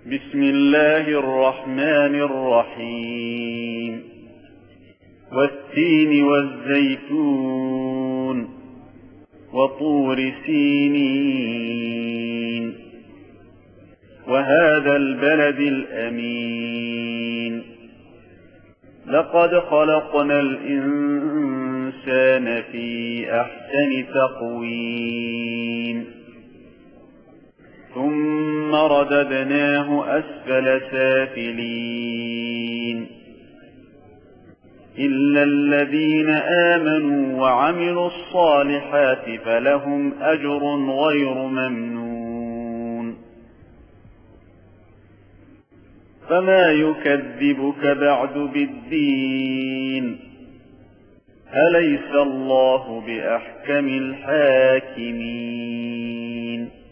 بسم الله الرحمن الرحيم والتين والزيتون وطور سينين وهذا البلد الأمين لقد خلقنا الإنسان في أحسن تقويم ثم رددناه أسفل سافلين إلا الذين آمنوا وعملوا الصالحات فلهم أجر غير ممنون فما يكذبك بعد بالدين أليس الله بأحكم الحاكمين